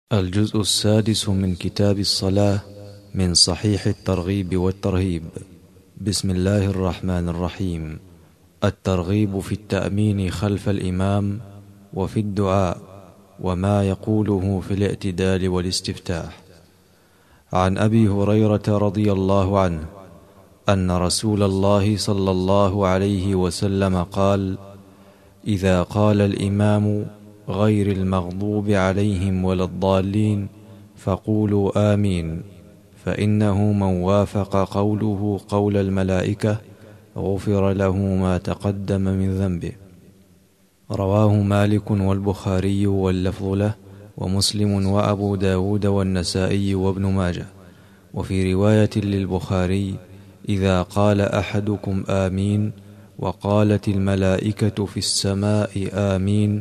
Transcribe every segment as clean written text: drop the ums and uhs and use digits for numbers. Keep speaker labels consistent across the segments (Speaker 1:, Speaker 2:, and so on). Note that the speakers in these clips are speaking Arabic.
Speaker 1: الجزء السادس من كتاب الصلاة من صحيح الترغيب والترهيب. بسم الله الرحمن الرحيم. الترغيب في التأمين خلف الإمام وفي الدعاء وما يقوله في الاعتدال والاستفتاح. عن أبي هريرة رضي الله عنه أن رسول الله صلى الله عليه وسلم قال: إذا قال الإمام غير المغضوب عليهم ولا الضالين فقولوا آمين، فإنه من وافق قوله قول الملائكة غفر له ما تقدم من ذنبه. رواه مالك والبخاري واللفظ له، ومسلم وأبو داود والنسائي وابن ماجه. وفي رواية للبخاري: إذا قال أحدكم آمين وقالت الملائكة في السماء آمين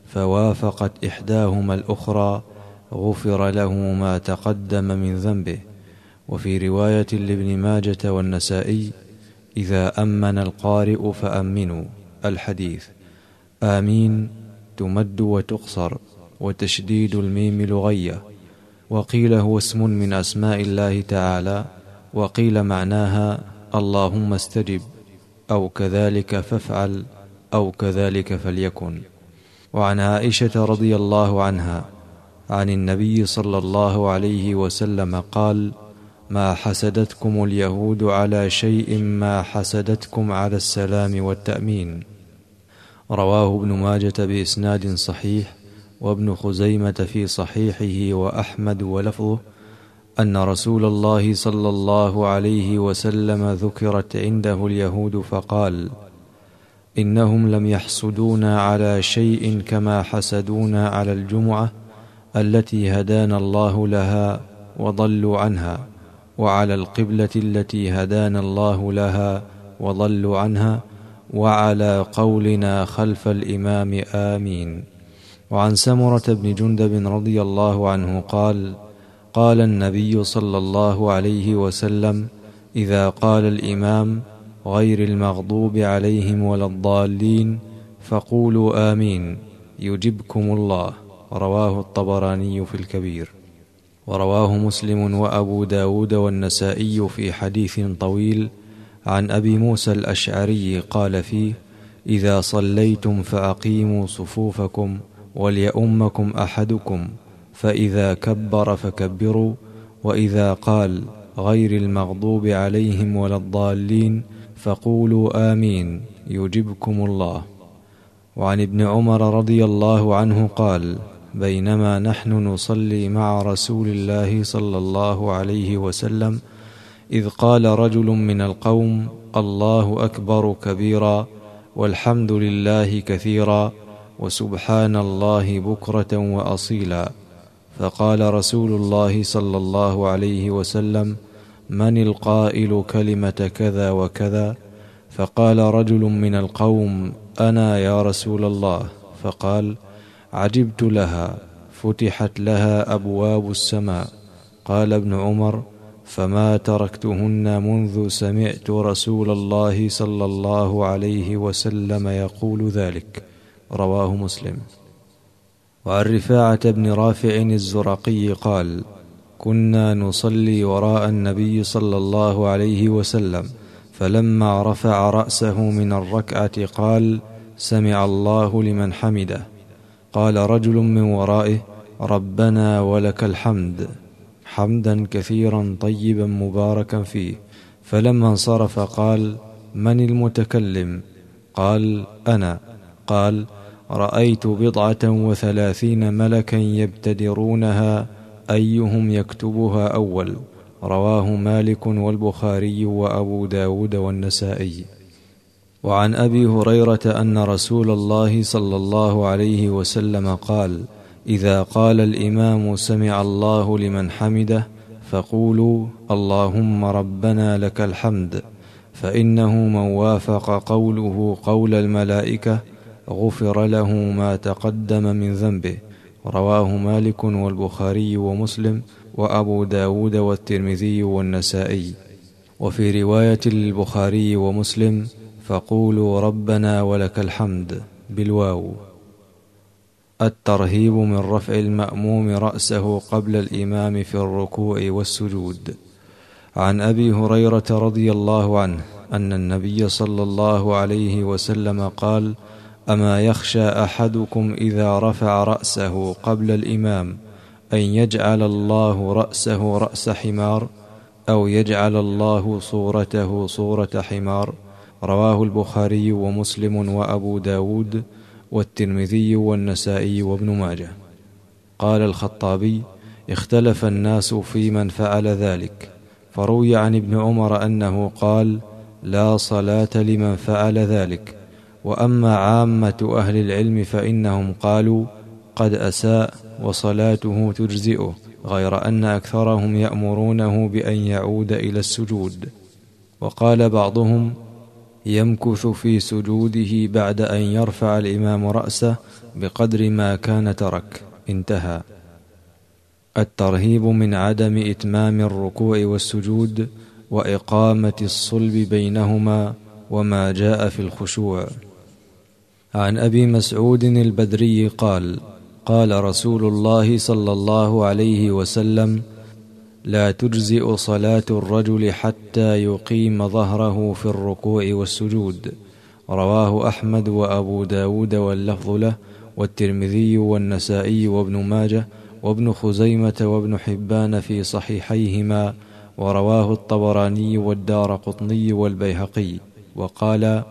Speaker 1: فوافقت إحداهما الأخرى غفر له ما تقدم من ذنبه. وفي رواية لابن ماجة والنسائي: إذا أمن القارئ فأمنوا. الحديث. آمين تمد وتقصر، وتشديد الميم لغية، وقيل هو اسم من أسماء الله تعالى، وقيل معناها اللهم استجب، أو كذلك فافعل، أو كذلك فليكن. وعن عائشة رضي الله عنها عن النبي صلى الله عليه وسلم قال: ما حسدتكم اليهود على شيء ما حسدتكم على السلام والتأمين. رواه ابن ماجة بإسناد صحيح، وابن خزيمة في صحيحه، وأحمد ولفظه أن رسول الله صلى الله عليه وسلم ذكرت عنده اليهود فقال: إنهم لم يحسدونا على شيء كما حسدونا على الجمعة التي هدانا الله لها وضلوا عنها، وعلى القبلة التي هدانا الله لها وضلوا عنها، وعلى قولنا خلف الإمام آمين. وعن سمرة بن جندب رضي الله عنه قال: قال النبي صلى الله عليه وسلم: إذا قال الإمام غير المغضوب عليهم ولا الضالين فقولوا آمين يجبكم الله. رواه الطبراني في الكبير. ورواه مسلم وأبو داود والنسائي في حديث طويل عن أبي موسى الأشعري قال فيه: إذا صليتم فأقيموا صفوفكم وليؤمكم أحدكم، فإذا كبر فكبروا، وإذا قال غير المغضوب عليهم ولا الضالين فقولوا آمين يجبكم الله. وعن ابن عمر رضي الله عنه قال: بينما نحن نصلي مع رسول الله صلى الله عليه وسلم إذ قال رجل من القوم: الله أكبر كبيرا، والحمد لله كثيرا، وسبحان الله بكرة وأصيلا. فقال رسول الله صلى الله عليه وسلم: من القائل كلمة كذا وكذا؟ فقال رجل من القوم: أنا يا رسول الله. فقال: عجبت لها، فتحت لها أبواب السماء. قال ابن عمر: فما تركتهن منذ سمعت رسول الله صلى الله عليه وسلم يقول ذلك. رواه مسلم. وعن رفاعة بن رافع الزرقي قال: كنا نصلي وراء النبي صلى الله عليه وسلم، فلما رفع رأسه من الركعة قال: سمع الله لمن حمده. قال رجل من ورائه: ربنا ولك الحمد، حمدا كثيرا طيبا مباركا فيه. فلما انصرف قال: من المتكلم؟ قال: أنا. قال: رأيت 37 ملكا يبتدرونها أيهم يكتبها أول. رواه مالك والبخاري وأبو داود والنسائي. وعن أبي هريرة أن رسول الله صلى الله عليه وسلم قال: إذا قال الإمام سمع الله لمن حمده فقولوا اللهم ربنا لك الحمد، فإنه من وافق قوله قول الملائكة غفر له ما تقدم من ذنبه. رواه مالك والبخاري ومسلم وأبو داود والترمذي والنسائي. وفي رواية للبخاري ومسلم: فقولوا ربنا ولك الحمد بالواو. الترهيب من رفع المأموم رأسه قبل الإمام في الركوع والسجود. عن أبي هريرة رضي الله عنه أن النبي صلى الله عليه وسلم قال: أما يخشى أحدكم إذا رفع رأسه قبل الإمام أن يجعل الله رأسه رأس حمار، أو يجعل الله صورته صورة حمار؟ رواه البخاري ومسلم وأبو داود والترمذي والنسائي وابن ماجه. قال الخطابي: اختلف الناس في من فعل ذلك، فروي عن ابن عمر أنه قال: لا صلاة لمن فعل ذلك. وأما عامة أهل العلم فإنهم قالوا: قد أساء وصلاته تجزئه، غير أن أكثرهم يأمرونه بأن يعود إلى السجود. وقال بعضهم: يمكث في سجوده بعد أن يرفع الإمام رأسه بقدر ما كان ترك. انتهى. الترهيب من عدم إتمام الركوع والسجود وإقامة الصلب بينهما وما جاء في الخشوع. عن أبي مسعود البدري قال: قال رسول الله صلى الله عليه وسلم: لا تجزئ صلاة الرجل حتى يقيم ظهره في الركوع والسجود. رواه أحمد وأبو داود واللفظ له، والترمذي والنسائي وابن ماجه وابن خزيمة وابن حبان في صحيحيهما، ورواه الطبراني والدارقطني والبيهقي، وقال: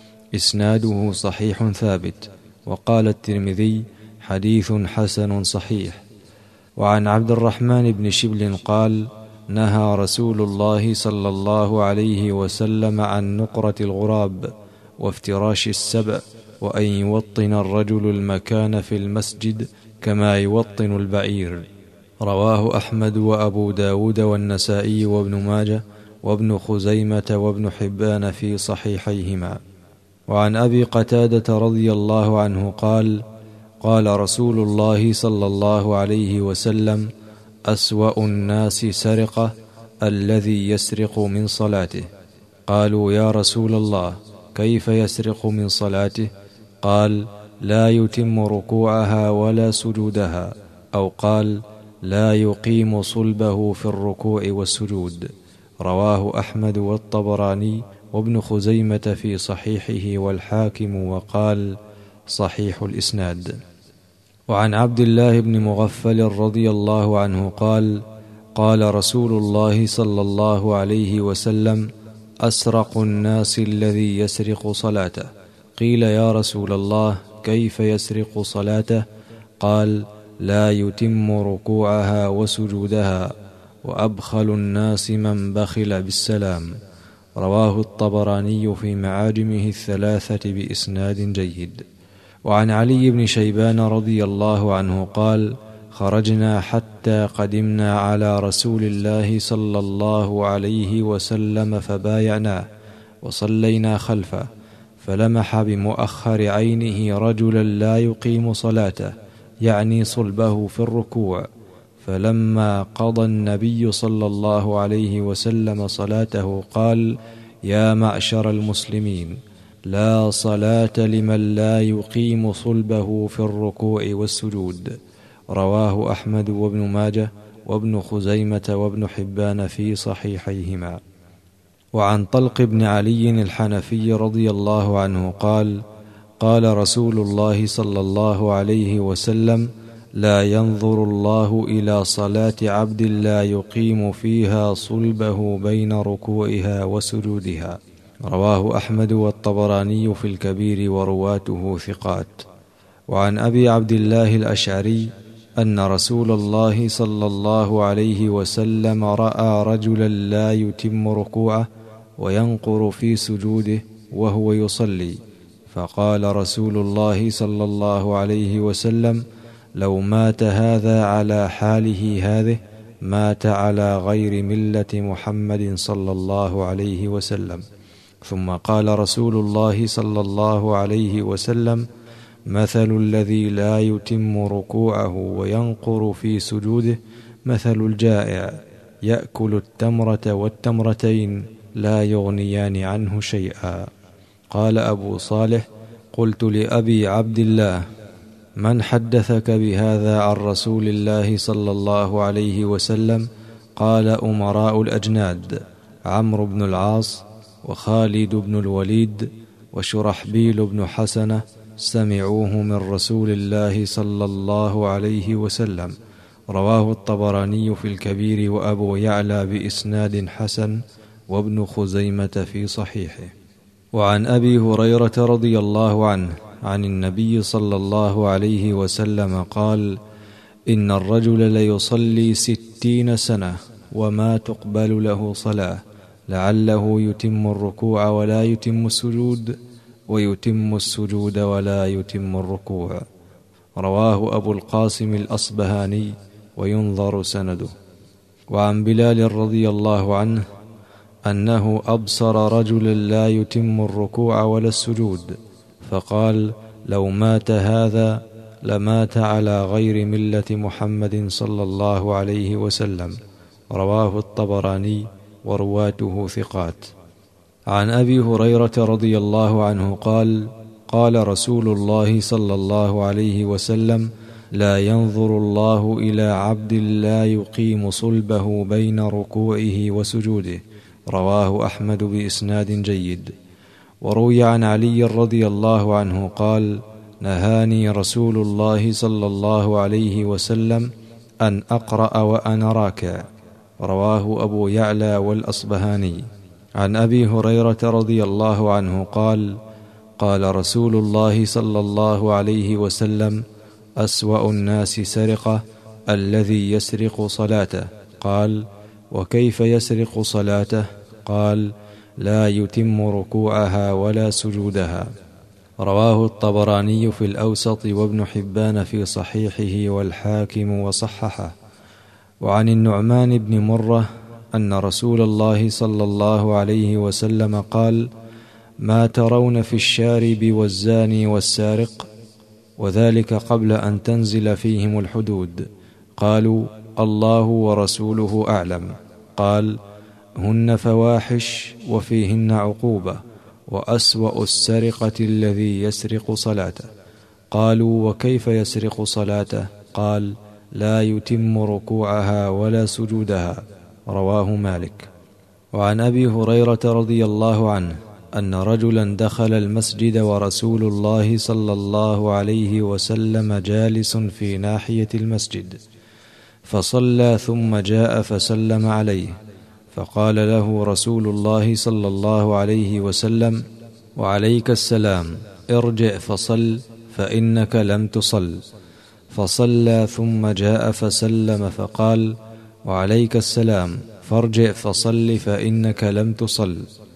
Speaker 1: إسناده صحيح ثابت. وقال الترمذي: حديث حسن صحيح. وعن عبد الرحمن بن شبل قال: نهى رسول الله صلى الله عليه وسلم عن نقرة الغراب وافتراش السبع، وأن يوطن الرجل المكان في المسجد كما يوطن البعير. رواه أحمد وأبو داود والنسائي وابن ماجه وابن خزيمة وابن حبان في صحيحيهما. وعن أبي قتادة رضي الله عنه قال: قال رسول الله صلى الله عليه وسلم: أسوأ الناس سرقة الذي يسرق من صلاته. قالوا: يا رسول الله، كيف يسرق من صلاته؟ قال: لا يتم ركوعها ولا سجودها، أو قال: لا يقيم صلبه في الركوع والسجود. رواه أحمد والطبراني وابن خزيمة في صحيحه والحاكم، وقال: صحيح الإسناد. وعن عبد الله بن مغفل رضي الله عنه قال: قال رسول الله صلى الله عليه وسلم: أسرق الناس الذي يسرق صلاته. قيل: يا رسول الله، كيف يسرق صلاته؟ قال: لا يتم ركوعها وسجودها، وأبخل الناس من بخل بالسلام. رواه الطبراني في معاجمه الثلاثة بإسناد جيد. وعن علي بن شيبان رضي الله عنه قال: خرجنا حتى قدمنا على رسول الله صلى الله عليه وسلم فبايعناه وصلينا خلفه، فلمح بمؤخر عينه رجلا لا يقيم صلاته، يعني صلبه في الركوع. فلما قضى النبي صلى الله عليه وسلم صلاته قال: يا معشر المسلمين، لا صلاة لمن لا يقيم صلبه في الركوع والسجود. رواه أحمد وابن ماجه وابن خزيمة وابن حبان في صحيحيهما. وعن طلق بن علي الحنفي رضي الله عنه قال: قال رسول الله صلى الله عليه وسلم: لا ينظر الله إلى صلاة عبد لا يقيم فيها صلبه بين ركوعها وسجودها. رواه أحمد والطبراني في الكبير ورواته ثقات. وعن أبي عبد الله الأشعري أن رسول الله صلى الله عليه وسلم رأى رجلا لا يتم ركوعه وينقر في سجوده وهو يصلي، فقال رسول الله صلى الله عليه وسلم: لو مات هذا على حاله هذه مات على غير ملة محمد صلى الله عليه وسلم. ثم قال رسول الله صلى الله عليه وسلم: مثل الذي لا يتم ركوعه وينقر في سجوده مثل الجائع يأكل التمرة والتمرتين لا يغنيان عنه شيئا. قال أبو صالح: قلت لأبي عبد الله: من حدثك بهذا عن رسول الله صلى الله عليه وسلم؟ قال: أمراء الأجناد، عمرو بن العاص وخالد بن الوليد وشرحبيل بن حسنة، سمعوه من رسول الله صلى الله عليه وسلم. رواه الطبراني في الكبير وأبو يعلى بإسناد حسن، وابن خزيمة في صحيحه. وعن أبي هريرة رضي الله عنه عن النبي صلى الله عليه وسلم قال: إن الرجل ليصلي 60 سنة وما تقبل له صلاة، لعله يتم الركوع ولا يتم السجود، ويتم السجود ولا يتم الركوع. رواه أبو القاسم الأصبهاني، وينظر سنده. وعن بلال رضي الله عنه أنه أبصر رجلا لا يتم الركوع ولا السجود، فقال: لو مات هذا لمات على غير ملة محمد صلى الله عليه وسلم. رواه الطبراني، ورواته ثقات. عن أبي هريرة رضي الله عنه قال: قال رسول الله صلى الله عليه وسلم: لا ينظر الله إلى عبد لا يقيم صلبه بين ركوعه وسجوده. رواه أحمد بإسناد جيد. وروي عن علي رضي الله عنه قال: نهاني رسول الله صلى الله عليه وسلم أن أقرأ وأنا راكع. رواه أبو يعلى والأصبهاني. عن أبي هريرة رضي الله عنه قال: قال رسول الله صلى الله عليه وسلم: أسوأ الناس سرقة الذي يسرق صلاته. قال: وكيف يسرق صلاته؟ قال: لا يتم ركوعها ولا سجودها. رواه الطبراني في الأوسط، وابن حبان في صحيحه، والحاكم وصححه. وعن النعمان بن مرة أن رسول الله صلى الله عليه وسلم قال: ما ترون في الشارب والزاني والسارق؟ وذلك قبل أن تنزل فيهم الحدود. قالوا: الله ورسوله أعلم. قال: هن فواحش وفيهن عقوبة، وأسوأ السرقة الذي يسرق صلاته. قالوا: وكيف يسرق صلاته؟ قال: لا يتم ركوعها ولا سجودها. رواه مالك. وعن أبي هريرة رضي الله عنه أن رجلا دخل المسجد ورسول الله صلى الله عليه وسلم جالس في ناحية المسجد، فصلى ثم جاء فسلم عليه، فقال له رسول الله صلى الله عليه وسلم: وعليك السلام، ارجع فصل فإنك لم تصل. فصلى ثم جاء فسلم فقال: وعليك السلام، فارجع فصل فإنك لم تصل.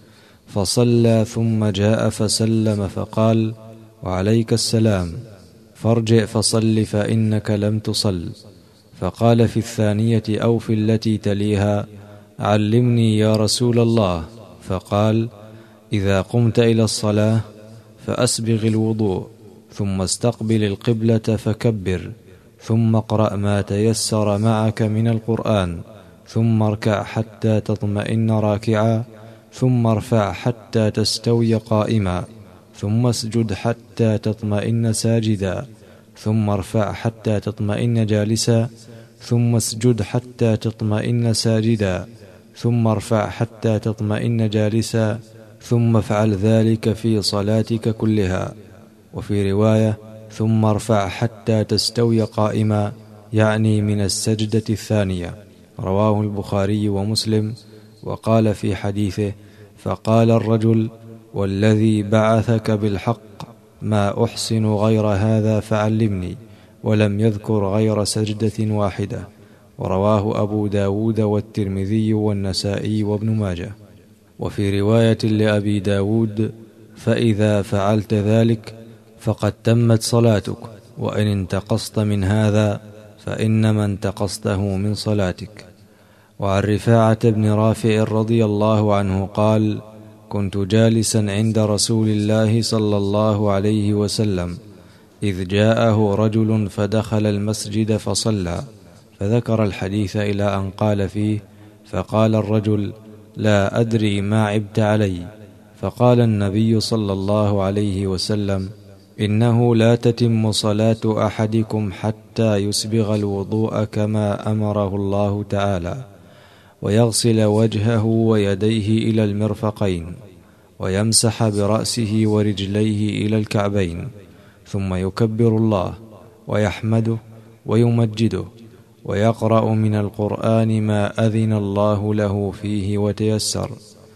Speaker 1: فصلى ثم جاء فسلم فقال: وعليك السلام، فارجع فصل فإنك لم تصل. فقال في الثانية أو في التي تليها: علمني يا رسول الله. فقال: إذا قمت إلى الصلاة فأسبغ الوضوء، ثم استقبل القبلة فكبر، ثم اقرأ ما تيسر معك من القرآن، ثم اركع حتى تطمئن راكعا، ثم ارفع حتى تستوي قائما، ثم اسجد حتى تطمئن ساجدا، ثم ارفع حتى تطمئن جالسا، ثم اسجد حتى تطمئن ساجدا، ثم ارفع حتى تطمئن جالسا، ثم افعل ذلك في صلاتك كلها. وفي رواية: ثم ارفع حتى تستوي قائما، يعني من السجدة الثانية. رواه البخاري ومسلم. وقال في حديثه: فقال الرجل: والذي بعثك بالحق ما أحسن غير هذا فعلمني، ولم يذكر غير سجدة واحدة. ورواه أبو داود والترمذي والنسائي وابن ماجه. وفي رواية لأبي داود: فإذا فعلت ذلك فقد تمت صلاتك، وإن انتقصت من هذا فإنما انتقصته من صلاتك. وعن رفاعة بن رافع رضي الله عنه قال: كنت جالسا عند رسول الله صلى الله عليه وسلم إذ جاءه رجل فدخل المسجد فصلى، فذكر الحديث إلى أن قال فيه: فقال الرجل: لا أدري ما عبت علي. فقال النبي صلى الله عليه وسلم: إنه لا تتم صلاة أحدكم حتى يسبغ الوضوء كما أمره الله تعالى، ويغسل وجهه ويديه إلى المرفقين، ويمسح برأسه ورجليه إلى الكعبين، ثم يكبر الله ويحمده ويمجده، ويقرأ من القرآن ما أذن الله له فيه وتيسر،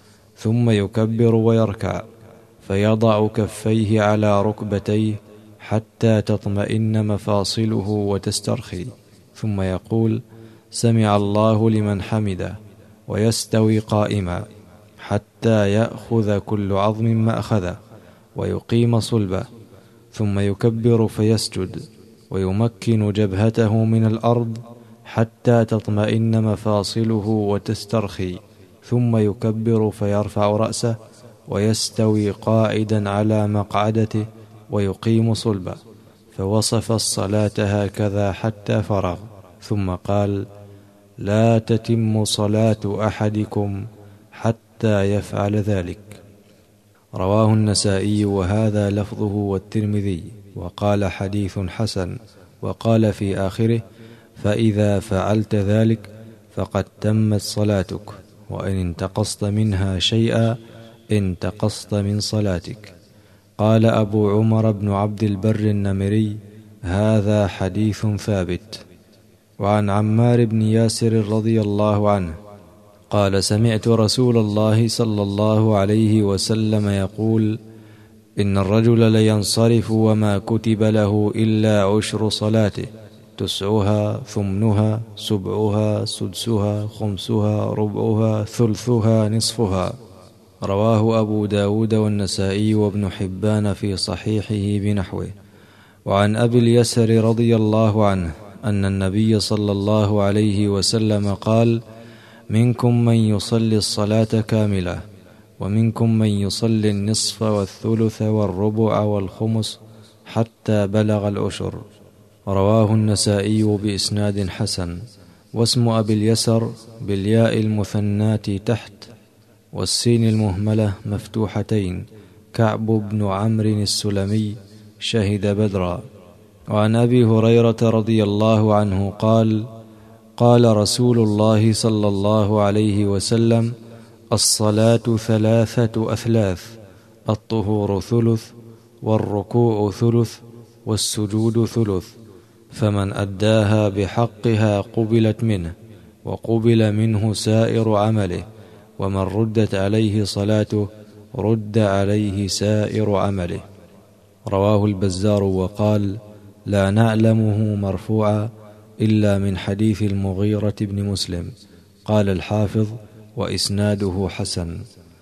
Speaker 1: ثم يكبر ويركع، فيضع كفيه على ركبتيه حتى تطمئن مفاصله وتسترخي، ثم يقول: سمع الله لمن حمده، ويستوي قائما حتى يأخذ كل عظم ما أخذه، ويقيم صلبه، ثم يكبر فيسجد، ويمكن جبهته من الأرض حتى تطمئن مفاصله وتسترخي، ثم يكبر فيرفع رأسه، ويستوي قاعدا على مقعدته، ويقيم صلبه. فوصف الصلاة هكذا حتى فرغ، ثم قال: لا تتم صلاة أحدكم حتى يفعل ذلك. رواه النسائي، وهذا لفظه، والترمذي، وقال حديث حسن، وقال في آخره: فإذا فعلت ذلك فقد تمت صلاتك، وإن انتقصت منها شيئا انتقصت من صلاتك. قال أبو عمر بن عبد البر النمري: هذا حديث ثابت. وعن عمار بن ياسر رضي الله عنه قال: سمعت رسول الله صلى الله عليه وسلم يقول: إن الرجل لينصرف وما كتب له إلا عشر صلاته، تسعها، ثمنها، سبعها، سدسها، خمسها، ربعها، ثلثها، نصفها. رواه أبو داود والنسائي وابن حبان في صحيحه بنحوه. وعن أبي اليسر رضي الله عنه أن النبي صلى الله عليه وسلم قال: منكم من يصلي الصلاة كاملة، ومنكم من يصلي النصف والثلث والربع والخمس حتى بلغ العشر. رواه النسائي بإسناد حسن. واسم أبي اليسر بالياء المثنات تحت والسين المهملة مفتوحتين، كعب بن عمرو السلمي، شهد بدرا. وعن أبي هريرة رضي الله عنه قال: قال رسول الله صلى الله عليه وسلم: الصلاة ثلاثة أثلاث، الطهور ثلث، والركوع ثلث، والسجود ثلث، فمن أداها بحقها قبلت منه، وقبل منه سائر عمله، ومن ردت عليه صلاته رد عليه سائر عمله. رواه البزار، وقال: لا نعلمه مرفوعا إلا من حديث المغيرة بن مسلم. قال الحافظ: وإسناده حسن.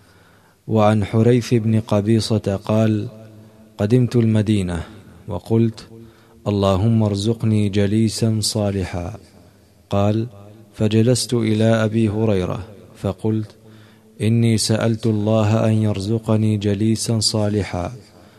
Speaker 1: وعن حريث بن قبيصة قال: قدمت المدينة وقلت: اللهم ارزقني جليسا صالحا. قال: فجلست إلى أبي هريرة فقلت: إني سألت الله أن يرزقني جليسا صالحا،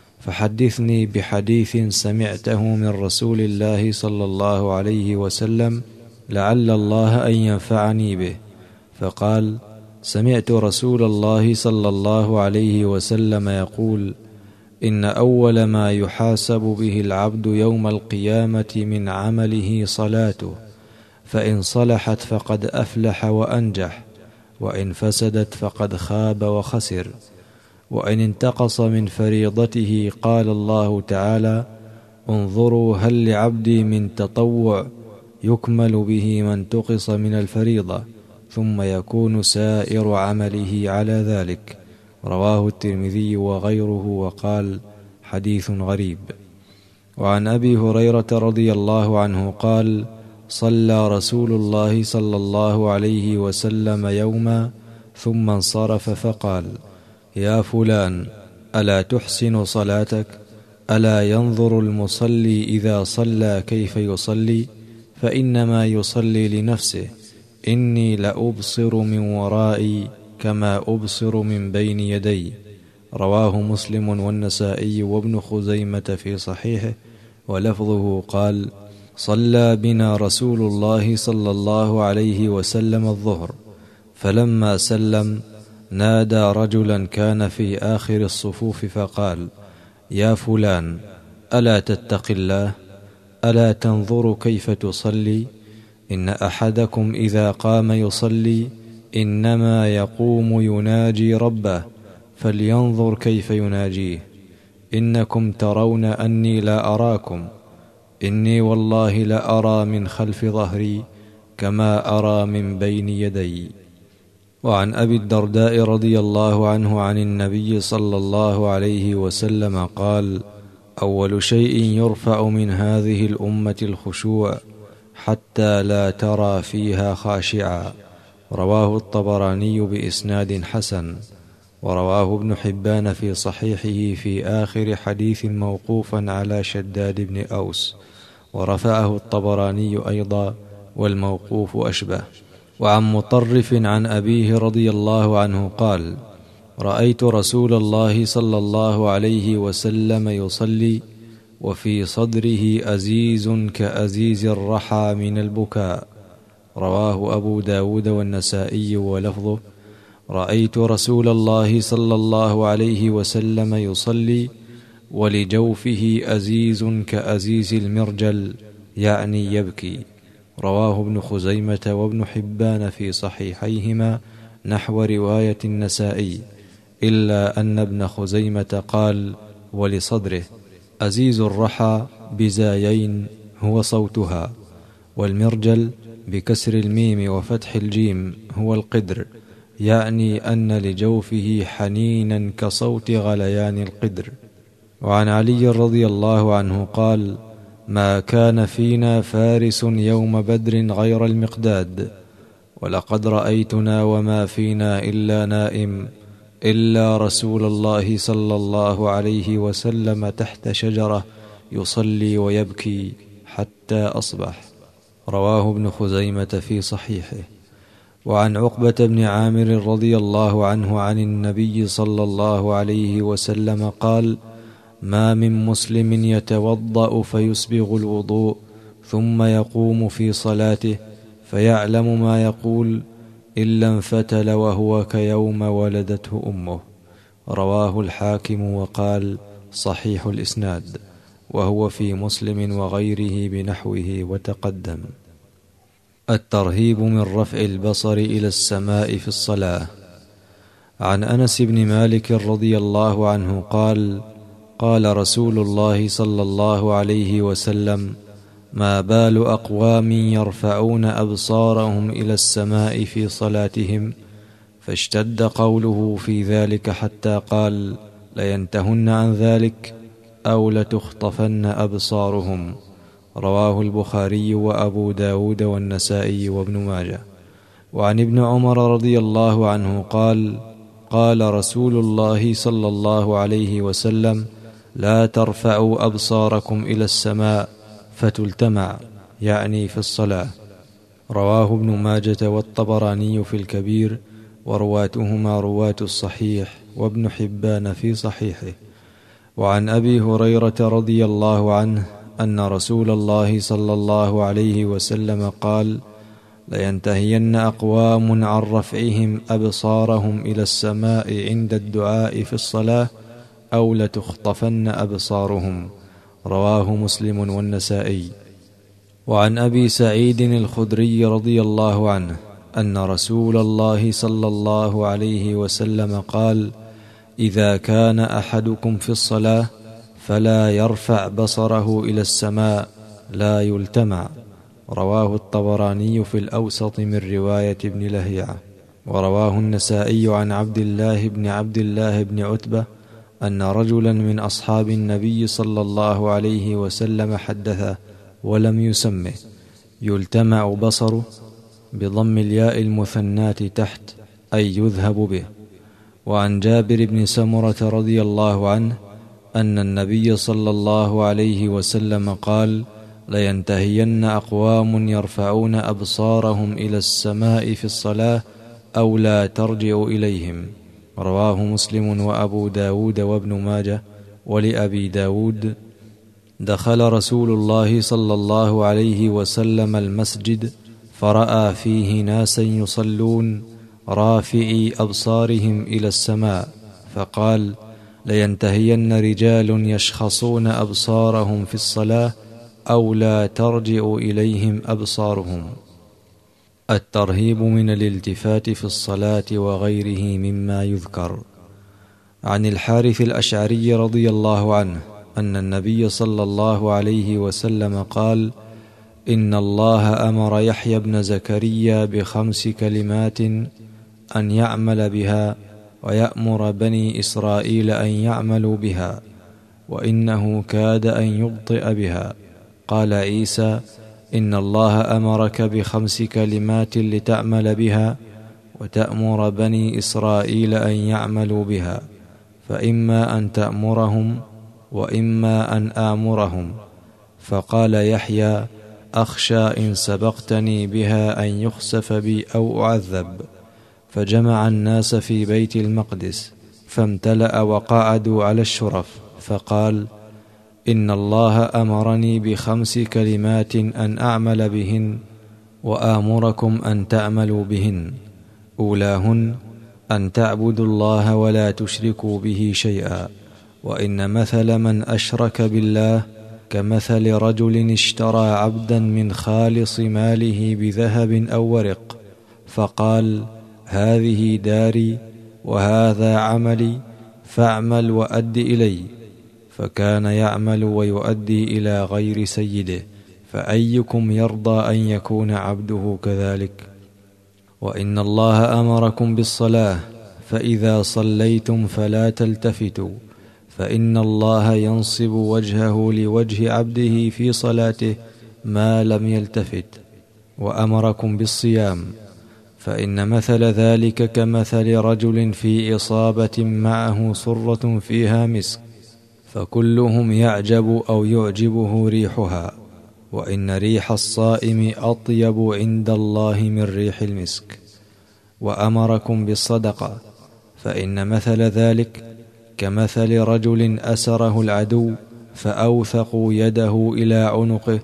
Speaker 1: فحدثني بحديث سمعته من رسول الله صلى الله عليه وسلم لعل الله أن ينفعني به. فقال: سمعت رسول الله صلى الله عليه وسلم يقول: إن أول ما يحاسب به العبد يوم القيامة من عمله صلاته، فإن صلحت فقد أفلح وأنجح، وإن فسدت فقد خاب وخسر. وإن انتقص من فريضته قال الله تعالى: انظروا هل لعبدي من تطوع يكمل به ما انتقص من الفريضة، ثم يكون سائر عمله على ذلك. رواه الترمذي وغيره، وقال: حديث غريب. وعن أبي هريرة رضي الله عنه قال: صلى رسول الله صلى الله عليه وسلم يوما ثم انصرف فقال: يا فلان، ألا تحسن صلاتك؟ ألا ينظر المصلي إذا صلى كيف يصلي؟ فإنما يصلي لنفسه، إني لأبصر من ورائي كما أبصر من بين يدي. رواه مسلم والنسائي وابن خزيمة في صحيحه، ولفظه قال: صلى بنا رسول الله صلى الله عليه وسلم الظهر، فلما سلم نادى رجلا كان في آخر الصفوف فقال: يا فلان، ألا تتق الله؟ ألا تنظر كيف تصلي؟ إن أحدكم إذا قام يصلي إنما يقوم يناجي ربه، فلينظر كيف يناجيه. إنكم ترون أني لا أراكم، إني والله لأرى من خلف ظهري كما أرى من بين يدي. وعن أبي الدرداء رضي الله عنه عن النبي صلى الله عليه وسلم قال: أول شيء يرفع من هذه الأمة الخشوع حتى لا ترى فيها خاشعا. رواه الطبراني بإسناد حسن، ورواه ابن حبان في صحيحه في آخر حديث موقوفا على شداد بن أوس، ورفعه الطبراني أيضا، والموقوف أشبه. وعن مطرف عن أبيه رضي الله عنه قال: رأيت رسول الله صلى الله عليه وسلم يصلي وفي صدره أزيز كأزيز الرحى من البكاء. رواه أبو داود والنسائي، ولفظه: رأيت رسول الله صلى الله عليه وسلم يصلي ولجوفه أزيز كأزيز المرجل، يعني يبكي. رواه ابن خزيمة وابن حبان في صحيحيهما نحو رواية النسائي، إلا أن ابن خزيمة قال: ولصدره. أزيز الرحى بزايين هو صوتها، والمرجل بكسر الميم وفتح الجيم هو القدر، يعني أن لجوفه حنينا كصوت غليان القدر. وعن علي رضي الله عنه قال: ما كان فينا فارس يوم بدر غير المقداد، ولقد رأيتنا وما فينا إلا نائم إلا رسول الله صلى الله عليه وسلم تحت شجرة يصلي ويبكي حتى أصبح. رواه ابن خزيمة في صحيحه. وعن عقبة بن عامر رضي الله عنه عن النبي صلى الله عليه وسلم قال: ما من مسلم يتوضأ فيسبغ الوضوء ثم يقوم في صلاته فيعلم ما يقول إلا انفتل وهو كيوم ولدته أمه. رواه الحاكم وقال: صحيح الإسناد، وهو في مسلم وغيره بنحوه وتقدم. الترهيب من رفع البصر إلى السماء في الصلاة. عن أنس بن مالك رضي الله عنه قال: قال رسول الله صلى الله عليه وسلم: ما بال أقوام يرفعون أبصارهم إلى السماء في صلاتهم؟ فاشتد قوله في ذلك حتى قال: لينتهن عن ذلك أو لتخطفن أبصارهم. رواه البخاري وأبو داود والنسائي وابن ماجه. وعن ابن عمر رضي الله عنه قال: قال رسول الله صلى الله عليه وسلم: لا ترفعوا أبصاركم إلى السماء فتلتمع، يعني في الصلاة. رواه ابن ماجة والطبراني في الكبير، ورواتهما رواة الصحيح، وابن حبان في صحيحه. وعن أبي هريرة رضي الله عنه أن رسول الله صلى الله عليه وسلم قال: لينتهين أقوام عن رفعهم أبصارهم إلى السماء عند الدعاء في الصلاة أو لتخطفن أبصارهم. رواه مسلم والنسائي. وعن أبي سعيد الخدري رضي الله عنه أن رسول الله صلى الله عليه وسلم قال: إذا كان أحدكم في الصلاة فلا يرفع بصره إلى السماء، لا يلتمع. رواه الطبراني في الأوسط من رواية ابن لهيعة. ورواه النسائي عن عبد الله بن عتبة أن رجلا من أصحاب النبي صلى الله عليه وسلم حدثه ولم يسمه: يلتمع بصره بضم الياء المثناة تحت، أي يذهب به. وعن جابر بن سمرة رضي الله عنه أن النبي صلى الله عليه وسلم قال: لينتهين أقوام يرفعون أبصارهم إلى السماء في الصلاة أو لا ترجع إليهم. رواه مسلم وأبو داود وابن ماجه. ولأبي داود: دخل رسول الله صلى الله عليه وسلم المسجد فرأى فيه ناسا يصلون رافعي أبصارهم إلى السماء، فقال: لينتهين رجال يشخصون أبصارهم في الصلاة أو لا ترجع إليهم أبصارهم. الترهيب من الالتفات في الصلاة وغيره مما يذكر. عن الحارث الأشعري رضي الله عنه أن النبي صلى الله عليه وسلم قال: إن الله أمر يحيى بن زكريا ب5 كلمات أن يعمل بها ويأمر بني إسرائيل أن يعملوا بها، وإنه كاد أن يبطئ بها. قال عيسى: إن الله أمرك ب5 كلمات لتعمل بها وتأمر بني إسرائيل أن يعملوا بها، فإما أن تأمرهم وإما أن آمرهم. فقال يحيى: أخشى إن سبقتني بها أن يخسف بي أو أعذب. فجمع الناس في بيت المقدس فامتلأ وقعدوا على الشرف، فقال: إن الله أمرني ب5 كلمات أن أعمل بهن وآمركم أن تعملوا بهن. أولاهن أن تعبدوا الله ولا تشركوا به شيئا، وإن مثل من أشرك بالله كمثل رجل اشترى عبدا من خالص ماله بذهب أو ورق، فقال: هذه داري وهذا عملي فاعمل وأد إلي. فكان يعمل ويؤدي إلى غير سيده، فأيكم يرضى أن يكون عبده كذلك؟ وإن الله أمركم بالصلاة، فإذا صليتم فلا تلتفتوا، فإن الله ينصب وجهه لوجه عبده في صلاته ما لم يلتفت. وأمركم بالصيام، فإن مثل ذلك كمثل رجل في إصابة معه صرة فيها مسك، فكلهم يعجب أو يعجبه ريحها، وإن ريح الصائم أطيب عند الله من ريح المسك. وأمركم بالصدقة، فإن مثل ذلك كمثل رجل أسره العدو فأوثقوا يده إلى عنقه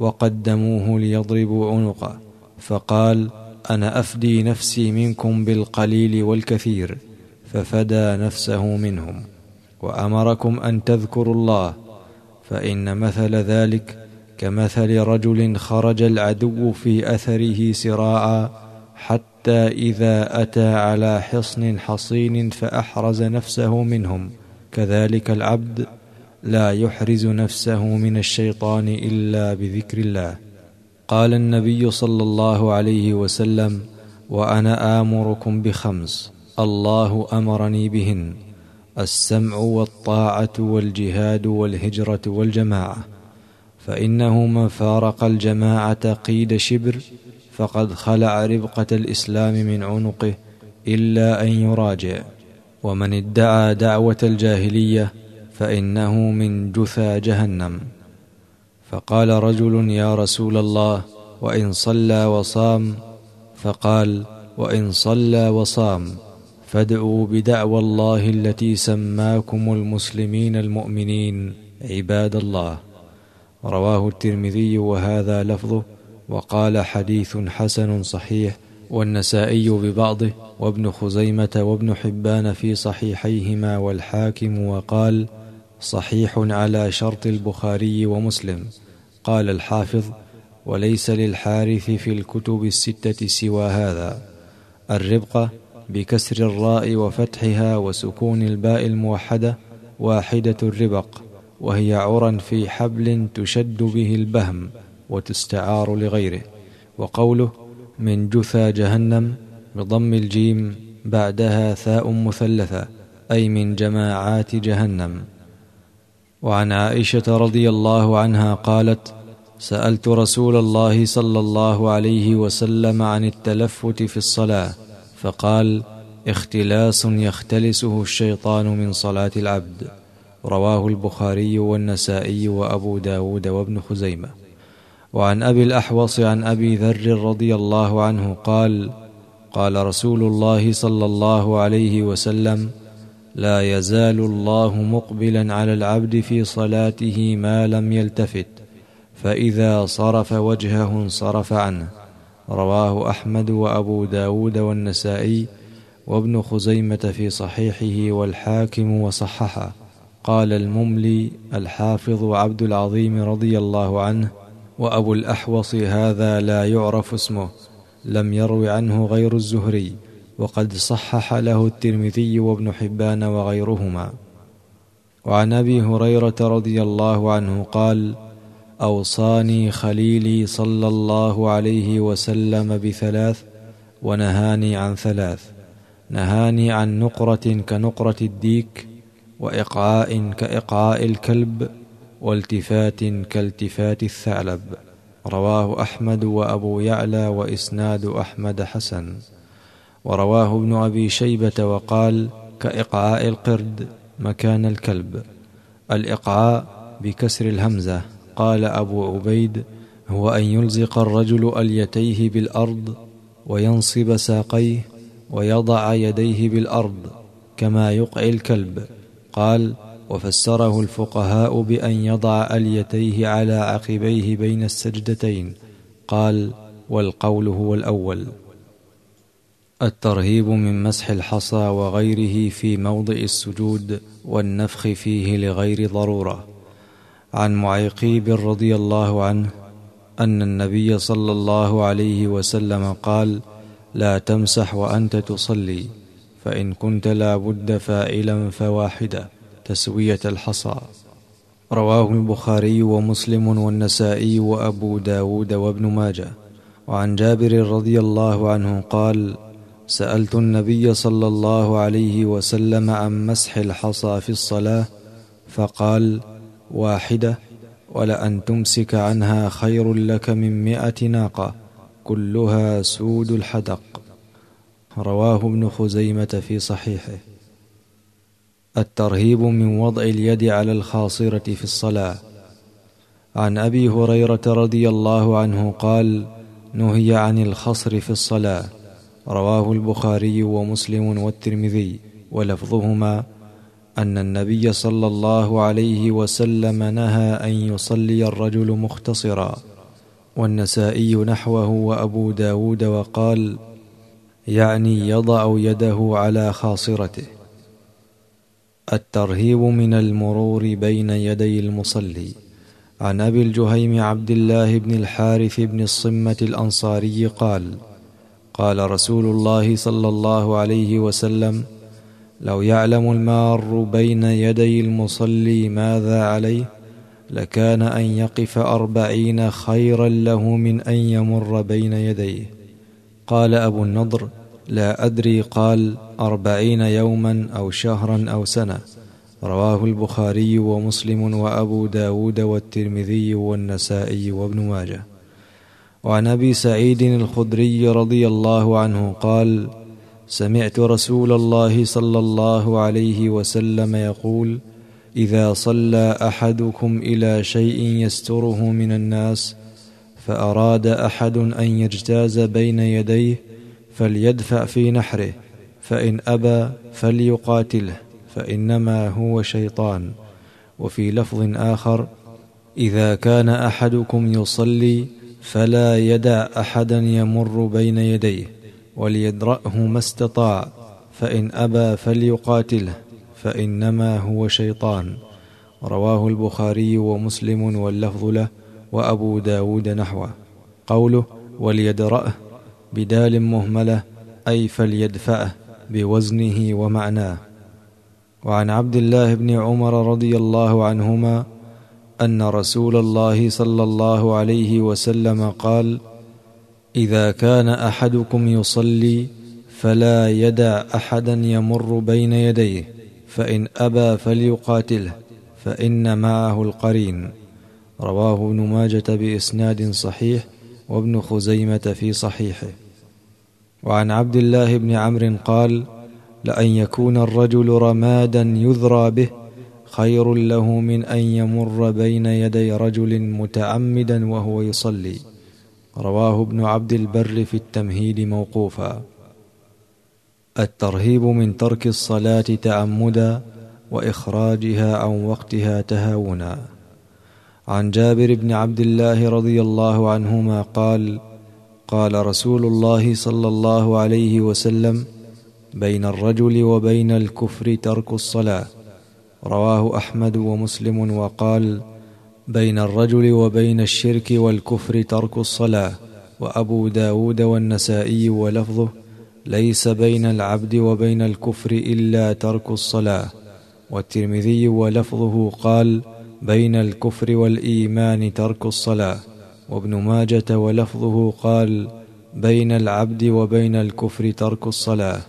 Speaker 1: وقدموه ليضربوا عنقه، فقال: أنا أفدي نفسي منكم بالقليل والكثير، ففدى نفسه منهم. وأمركم أن تذكروا الله، فإن مثل ذلك كمثل رجل خرج العدو في أثره سراعا حتى إذا أتى على حصن حصين فأحرز نفسه منهم، كذلك العبد لا يحرز نفسه من الشيطان إلا بذكر الله. قال النبي صلى الله عليه وسلم: وأنا آمركم ب5 الله أمرني بهن: السمع والطاعة والجهاد والهجرة والجماعة. فإنه من فارق الجماعة قيد شبر فقد خلع ربقة الإسلام من عنقه إلا أن يراجع. ومن ادعى دعوة الجاهلية فإنه من جثى جهنم. فقال رجل: يا رسول الله، وإن صلى وصام؟ فقال: وإن صلى وصام فادعوا بدعوى الله التي سماكم المسلمين المؤمنين عباد الله. رواه الترمذي وهذا لفظه، وقال: حديث حسن صحيح. والنسائي ببعضه، وابن خزيمة وابن حبان في صحيحيهما، والحاكم وقال: صحيح على شرط البخاري ومسلم. قال الحافظ: وليس للحارث في الكتب ال6 سوى هذا. الربقة بكسر الراء وفتحها وسكون الباء الموحدة واحدة الربق، وهي عرى في حبل تشد به البهم وتستعار لغيره. وقوله من جثى جهنم بضم الجيم بعدها ثاء مثلثة، أي من جماعات جهنم. وعن عائشة رضي الله عنها قالت: سألت رسول الله صلى الله عليه وسلم عن التلفت في الصلاة، فقال: اختلاس يختلسه الشيطان من صلاة العبد. رواه البخاري والنسائي وأبو داود وابن خزيمة. وعن أبي الأحوص عن أبي ذر رضي الله عنه قال: قال رسول الله صلى الله عليه وسلم: لا يزال الله مقبلا على العبد في صلاته ما لم يلتفت، فإذا صرف وجهه انصرف عنه. رواه أحمد وأبو داود والنسائي، وابن خزيمة في صحيحه والحاكم وصححه. قال المملي الحافظ عبد العظيم رضي الله عنه: وأبو الأحوص هذا لا يعرف اسمه، لم يروي عنه غير الزهري، وقد صحح له الترمذي وابن حبان وغيرهما. وعن أبي هريرة رضي الله عنه قال: أوصاني خليلي صلى الله عليه وسلم بثلاث ونهاني عن ثلاث: نهاني عن نقرة كنقرة الديك، وإقعاء كإقعاء الكلب، والتفات كالتفات الثعلب. رواه أحمد وأبو يعلى، وإسناد أحمد حسن. ورواه ابن أبي شيبة وقال: كإقعاء القرد مكان الكلب. الإقعاء بكسر الهمزة. قال أبو عبيد: هو أن يلزق الرجل أليتيه بالأرض وينصب ساقيه ويضع يديه بالأرض كما يقعي الكلب. قال: وفسره الفقهاء بأن يضع أليتيه على عقبيه بين السجدتين. قال: والقول هو الأول. الترهيب من مسح الحصى وغيره في موضع السجود والنفخ فيه لغير ضرورة. عن معيقيب رضي الله عنه أن النبي صلى الله عليه وسلم قال: لا تمسح وأنت تصلي، فإن كنت لا بد فاعلا فواحدة، تسوية الحصى. رواه البخاري ومسلم والنسائي وأبو داود وابن ماجه. وعن جابر رضي الله عنه قال: سألت النبي صلى الله عليه وسلم عن مسح الحصى في الصلاة، فقال: واحدة، ولأن تمسك عنها خير لك من 100 ناقة كلها سود الحدق. رواه ابن خزيمة في صحيحه. الترهيب من وضع اليد على الخاصرة في الصلاة. عن أبي هريرة رضي الله عنه قال: نهي عن الخصر في الصلاة. رواه البخاري ومسلم والترمذي، ولفظهما أن النبي صلى الله عليه وسلم نهى أن يصلي الرجل مختصرا. والنسائي نحوه وأبو داود، وقال: يعني يضع يده على خاصرته. الترهيب من المرور بين يدي المصلي. عن أبي الجهيم عبد الله بن الحارث بن الصمة الأنصاري قال: قال رسول الله صلى الله عليه وسلم: لو يعلم المار بين يدي المصلي ماذا عليه لكان أن يقف 40 خيرا له من أن يمر بين يديه. قال أبو النضر: لا أدري، قال: 40 يوما أو شهرا أو سنة. رواه البخاري ومسلم وأبو داود والترمذي والنسائي وابن ماجه. وعن أبي سعيد الخدري رضي الله عنه قال: سمعت رسول الله صلى الله عليه وسلم يقول: إذا صلى أحدكم إلى شيء يستره من الناس فأراد أحد أن يجتاز بين يديه فليدفع في نحره، فإن أبى فليقاتله، فإنما هو شيطان. وفي لفظ آخر: إذا كان أحدكم يصلي فلا يدع أحدا يمر بين يديه وليدرأه ما استطاع، فإن أبى فليقاتله، فإنما هو شيطان. رواه البخاري ومسلم واللفظ له، وأبو داود نحوه. قوله وليدرأه بدال مهملة أي فليدفعه بوزنه ومعناه. وعن عبد الله بن عمر رضي الله عنهما أن رسول الله صلى الله عليه وسلم قال: إذا كان أحدكم يصلي فلا يدع أحدا يمر بين يديه، فإن أبى فليقاتله، فإن معه القرين. رواه ابن ماجة بإسناد صحيح، وابن خزيمة في صحيحه. وعن عبد الله بن عمرو قال: لأن يكون الرجل رمادا يذرى به خير له من أن يمر بين يدي رجل متعمدا وهو يصلي. رواه ابن عبد البر في التمهيد موقوفا. الترهيب من ترك الصلاة تعمدا وإخراجها عن وقتها تهاونا. عن جابر بن عبد الله رضي الله عنهما قال: قال رسول الله صلى الله عليه وسلم: بين الرجل وبين الكفر ترك الصلاة. رواه أحمد ومسلم وقال: بين الرجل وبين الشرك والكفر ترك الصلاة. وأبو داود والنسائي ولفظه: ليس بين العبد وبين الكفر إلا ترك الصلاة. والترمذي ولفظه قال: بين الكفر والإيمان ترك الصلاة. وابن ماجة ولفظه قال: بين العبد وبين الكفر ترك الصلاة.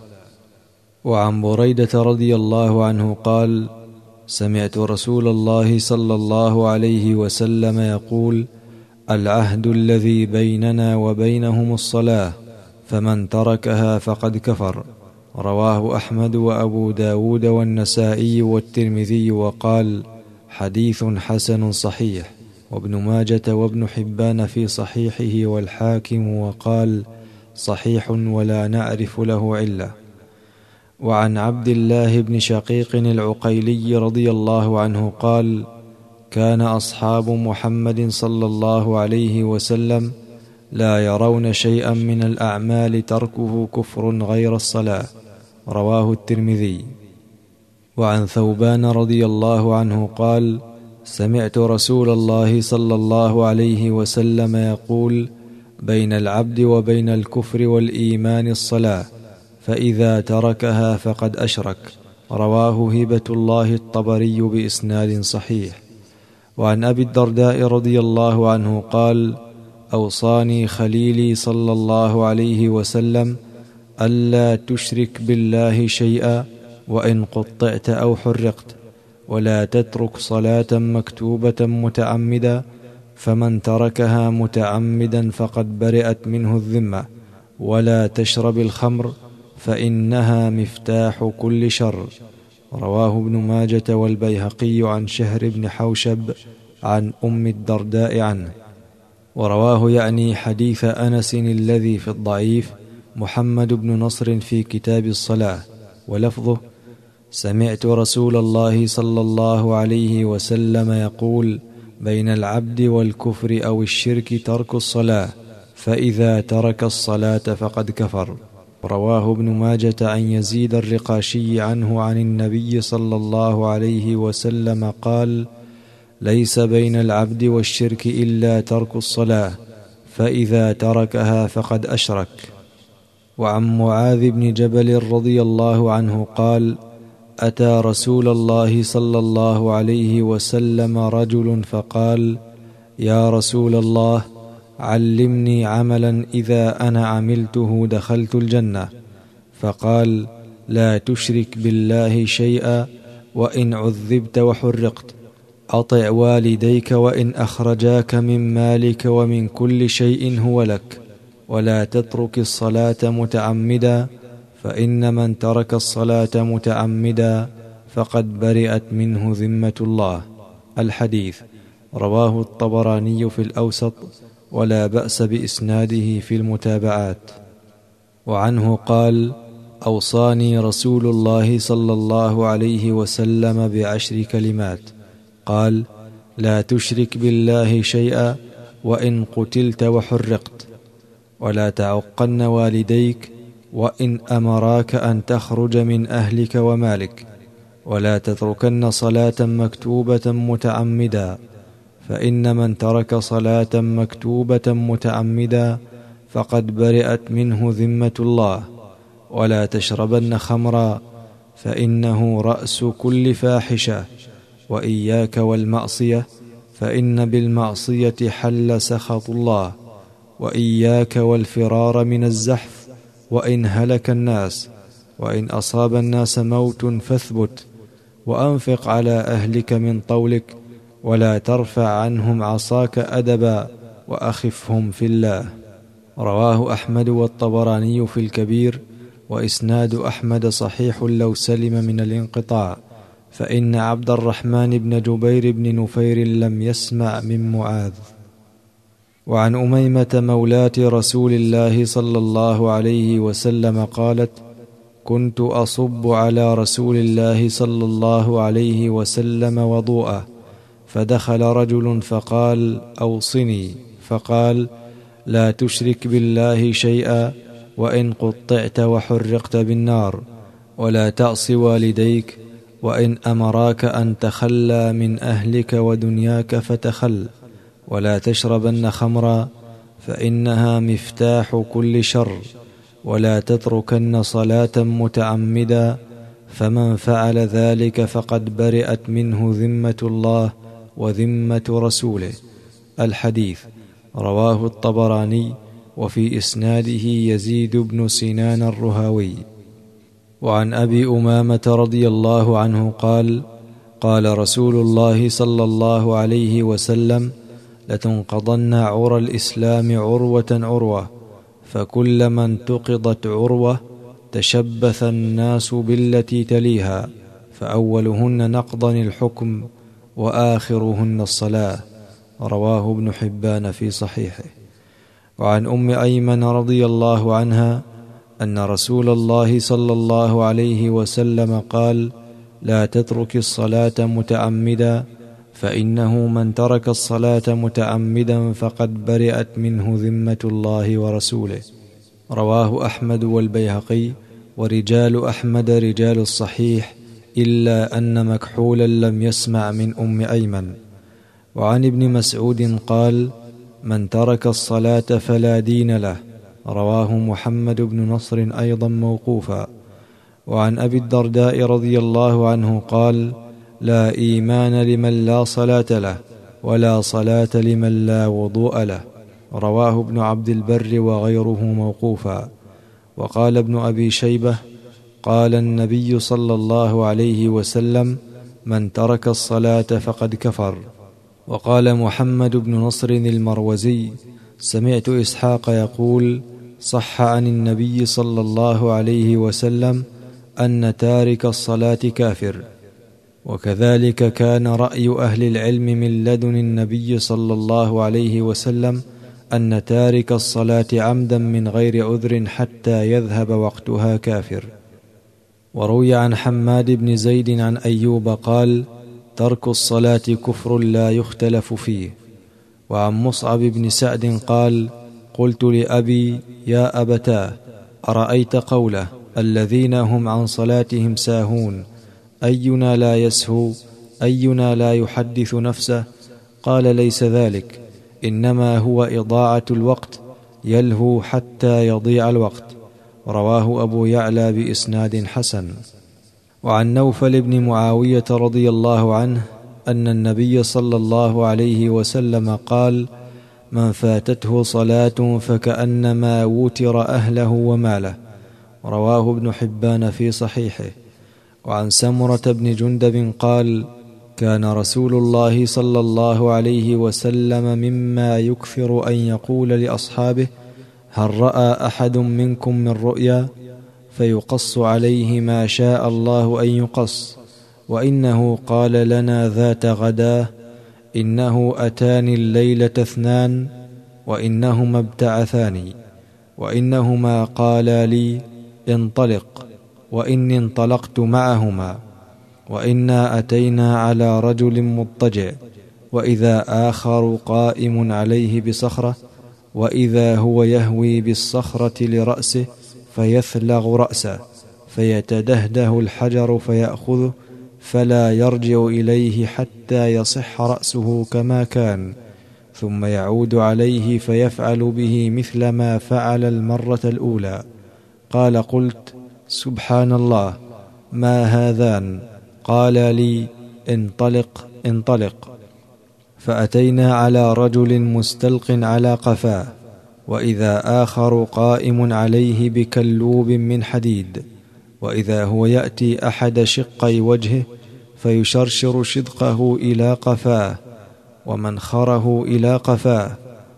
Speaker 1: وعن بريدة رضي الله عنه قال: سمعت رسول الله صلى الله عليه وسلم يقول: العهد الذي بيننا وبينهم الصلاة، فمن تركها فقد كفر. رواه أحمد وأبو داود والنسائي والترمذي وقال: حديث حسن صحيح. وابن ماجة وابن حبان في صحيحه والحاكم وقال: صحيح ولا نعرف له علة. وعن عبد الله بن شقيق العقيلي رضي الله عنه قال: كان أصحاب محمد صلى الله عليه وسلم لا يرون شيئا من الأعمال تركه كفر غير الصلاة. رواه الترمذي. وعن ثوبان رضي الله عنه قال: سمعت رسول الله صلى الله عليه وسلم يقول: بين العبد وبين الكفر والإيمان الصلاة، فإذا تركها فقد أشرك. رواه هبة الله الطبري بإسناد صحيح. وعن أبي الدرداء رضي الله عنه قال: أوصاني خليلي صلى الله عليه وسلم ألا تشرك بالله شيئا وإن قطعت أو حرقت، ولا تترك صلاة مكتوبة متعمدا، فمن تركها متعمدا فقد برئت منه الذمة، ولا تشرب الخمر فإنها مفتاح كل شر. رواه ابن ماجة والبيهقي عن شهر بن حوشب عن أم الدرداء عنه. ورواه يعني حديث أنس الذي في الضعيف محمد بن نصر في كتاب الصلاة، ولفظه: سمعت رسول الله صلى الله عليه وسلم يقول: بين العبد والكفر أو الشرك ترك الصلاة، فإذا ترك الصلاة فقد كفر. رواه ابن ماجة عن يزيد الرقاشي عنه عن النبي صلى الله عليه وسلم قال: ليس بين العبد والشرك إلا ترك الصلاة، فإذا تركها فقد أشرك. وعن معاذ بن جبل رضي الله عنه قال: أتى رسول الله صلى الله عليه وسلم رجل فقال: يا رسول الله، علمني عملا إذا أنا عملته دخلت الجنة. فقال: لا تشرك بالله شيئا وإن عذبت وحرقت، أطع والديك وإن أخرجاك من مالك ومن كل شيء هو لك، ولا تترك الصلاة متعمدا، فإن من ترك الصلاة متعمدا فقد برئت منه ذمة الله. الحديث رواه الطبراني في الأوسط، ولا بأس بإسناده في المتابعات. وعنه قال: أوصاني رسول الله صلى الله عليه وسلم ب10 كلمات. قال: لا تشرك بالله شيئا وإن قتلت وحرقت، ولا تعقن والديك وإن أمراك أن تخرج من أهلك ومالك، ولا تتركن صلاة مكتوبة متعمدا، فإن من ترك صلاة مكتوبة متعمدا فقد برئت منه ذمة الله، ولا تشربن خمرا فإنه رأس كل فاحشة، وإياك والمعصية فإن بالمعصية حل سخط الله، وإياك والفرار من الزحف وإن هلك الناس، وإن أصاب الناس موت فاثبت، وأنفق على أهلك من طولك، ولا ترفع عنهم عصاك أدبا، وأخفهم في الله. رواه أحمد والطبراني في الكبير، وإسناد أحمد صحيح لو سلم من الانقطاع، فإن عبد الرحمن بن جبير بن نفير لم يسمع من معاذ. وعن أميمة مولاة رسول الله صلى الله عليه وسلم قالت: كنت أصب على رسول الله صلى الله عليه وسلم وضوءه، فدخل رجل فقال: أوصني. فقال: لا تشرك بالله شيئا وإن قطعت وحرقت بالنار، ولا تعص والديك، وإن أمراك أن تخلى من أهلك ودنياك فتخل، ولا تشربن خمرا فإنها مفتاح كل شر، ولا تتركن صلاة متعمدا، فمن فعل ذلك فقد برئت منه ذمة الله وذمة رسوله. الحديث رواه الطبراني، وفي إسناده يزيد بن سنان الرهاوي. وعن أبي أمامة رضي الله عنه قال: قال رسول الله صلى الله عليه وسلم: لتنقضن عرى الإسلام عروة عروة، فكلما انتقضت عروة تشبث الناس بالتي تليها، فأولهن نقضا الحكم، وآخرهن الصلاة. رواه ابن حبان في صحيحه. وعن أم أيمن رضي الله عنها أن رسول الله صلى الله عليه وسلم قال: لا تترك الصلاة متعمدا، فإنه من ترك الصلاة متعمدا فقد برئت منه ذمة الله ورسوله. رواه أحمد والبيهقي، ورجال أحمد رجال الصحيح، إلا أن مكحولا لم يسمع من أم أيمن. وعن ابن مسعود قال: من ترك الصلاة فلا دين له. رواه محمد بن نصر أيضا موقوفا. وعن أبي الدرداء رضي الله عنه قال: لا إيمان لمن لا صلاة له، ولا صلاة لمن لا وضوء له. رواه ابن عبد البر وغيره موقوفا. وقال ابن أبي شيبة: قال النبي صلى الله عليه وسلم: من ترك الصلاة فقد كفر. وقال محمد بن نصر المروزي: سمعت إسحاق يقول: صح عن النبي صلى الله عليه وسلم أن تارك الصلاة كافر. وكذلك كان رأي أهل العلم من لدن النبي صلى الله عليه وسلم أن تارك الصلاة عمدا من غير عذر حتى يذهب وقتها كافر. وروي عن حماد بن زيد عن أيوب قال: ترك الصلاة كفر لا يختلف فيه. وعن مصعب بن سعد قال: قلت لأبي: يا أبتاه، أرأيت قوله: الذين هم عن صلاتهم ساهون، أينا لا يسهو؟ أينا لا يحدث نفسه؟ قال: ليس ذلك، إنما هو إضاعة الوقت، يلهو حتى يضيع الوقت. رواه أبو يعلى بإسناد حسن. وعن نوفل بن معاوية رضي الله عنه أن النبي صلى الله عليه وسلم قال: من فاتته صلاة فكأنما وتر أهله وماله. رواه ابن حبان في صحيحه. وعن سمرة بن جندب قال: كان رسول الله صلى الله عليه وسلم مما يكثر أن يقول لأصحابه: هل رأى أحد منكم من رؤيا؟ فيقص عليه ما شاء الله أن يقص. وإنه قال لنا ذات غداه: إنه أتاني الليلة اثنان، وإنهما ابتعثاني، وإنهما قالا لي: انطلق، وإني انطلقت معهما، وإنا أتينا على رجل مضطجع، وإذا آخر قائم عليه بصخرة، وإذا هو يهوي بالصخرة لرأسه فيثلغ رأسه، فيتدهده الحجر فيأخذه، فلا يرجع إليه حتى يصح رأسه كما كان، ثم يعود عليه فيفعل به مثل ما فعل المرة الأولى. قال: قلت: سبحان الله، ما هذان؟ قال لي: انطلق انطلق. فأتينا على رجل مستلق على قفاه، وإذا آخر قائم عليه بكلوب من حديد، وإذا هو يأتي أحد شقي وجهه فيشرشر شدقه إلى قفاه، ومنخره إلى قفاه،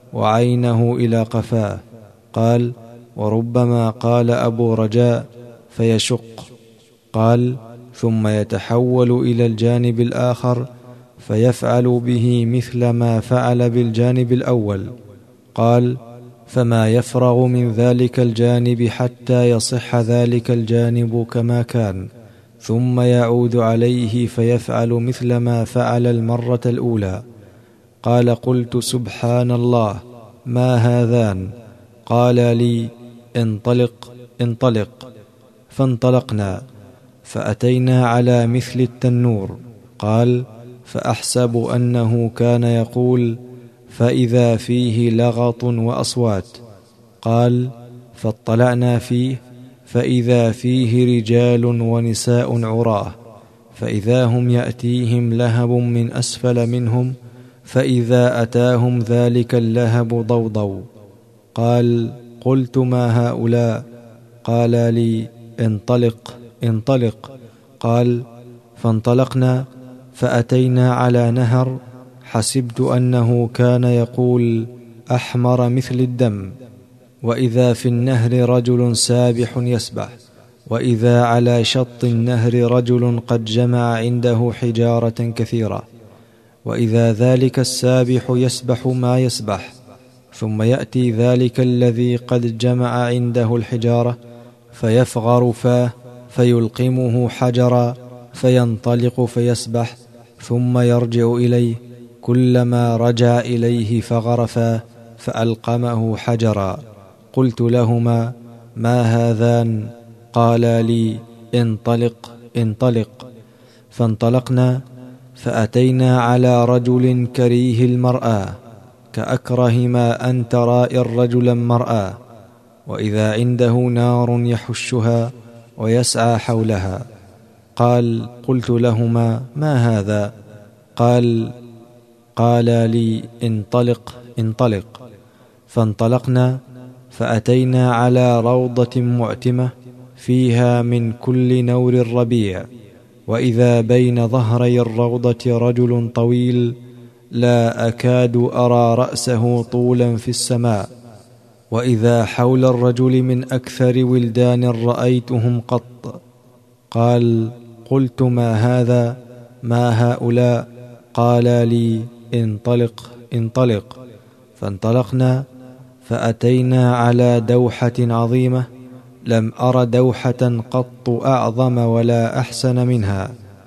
Speaker 1: وعينه إلى قفاه. قال: وربما قال أبو رجاء: فيشق. قال: ثم يتحول إلى الجانب الآخر فيفعل به مثل ما فعل بالجانب الأول. قال: فما يفرغ من ذلك الجانب حتى يصح ذلك الجانب كما كان، ثم يعود عليه فيفعل مثل ما فعل المرة الأولى. قال: قلت: سبحان الله، ما هذان؟ قال لي: انطلق انطلق. فانطلقنا، فأتينا على مثل التنور. قال: فأحسب أنه كان يقول: فإذا فيه لغط وأصوات. قال: فاطلعنا فيه فإذا فيه رجال ونساء عراه، فإذا هم يأتيهم لهب من أسفل منهم، فإذا أتاهم ذلك اللهب ضوضوا. قال: قلت: ما هؤلاء؟ قال لي: انطلق انطلق. قال: فانطلقنا فأتينا على نهر، حسبت أنه كان يقول: أحمر مثل الدم. وإذا في النهر رجل سابح يسبح، وإذا على شط النهر رجل قد جمع عنده حجارة كثيرة، وإذا ذلك السابح يسبح ما يسبح، ثم يأتي ذلك الذي قد جمع عنده الحجارة فيفغر فاه فيلقمه حجرا فينطلق فيسبح، ثم يرجع إليه، كلما رجع إليه فغر فاه فألقمه حجرا. قلت لهما: ما هذان؟ قالا لي: انطلق انطلق. فانطلقنا فأتينا على رجل كريه المرأة، كأكره ما أن ترى الرجل مرأة، وإذا عنده نار يحشها ويسعى حولها. قلت لهما: ما هذا؟ قالا لي: انطلق انطلق. فانطلقنا فأتينا على روضة معتمة فيها من كل نور الربيع، وإذا بين ظهري الروضة رجل طويل لا أكاد أرى رأسه طولا في السماء، وإذا حول الرجل من أكثر ولدان رأيتهم قط. قلت: ما هذا؟ ما هؤلاء؟ قالا لي: انطلق انطلق. فانطلقنا فأتينا على دوحة عظيمة، لم أر دوحة قط أعظم ولا أحسن منها.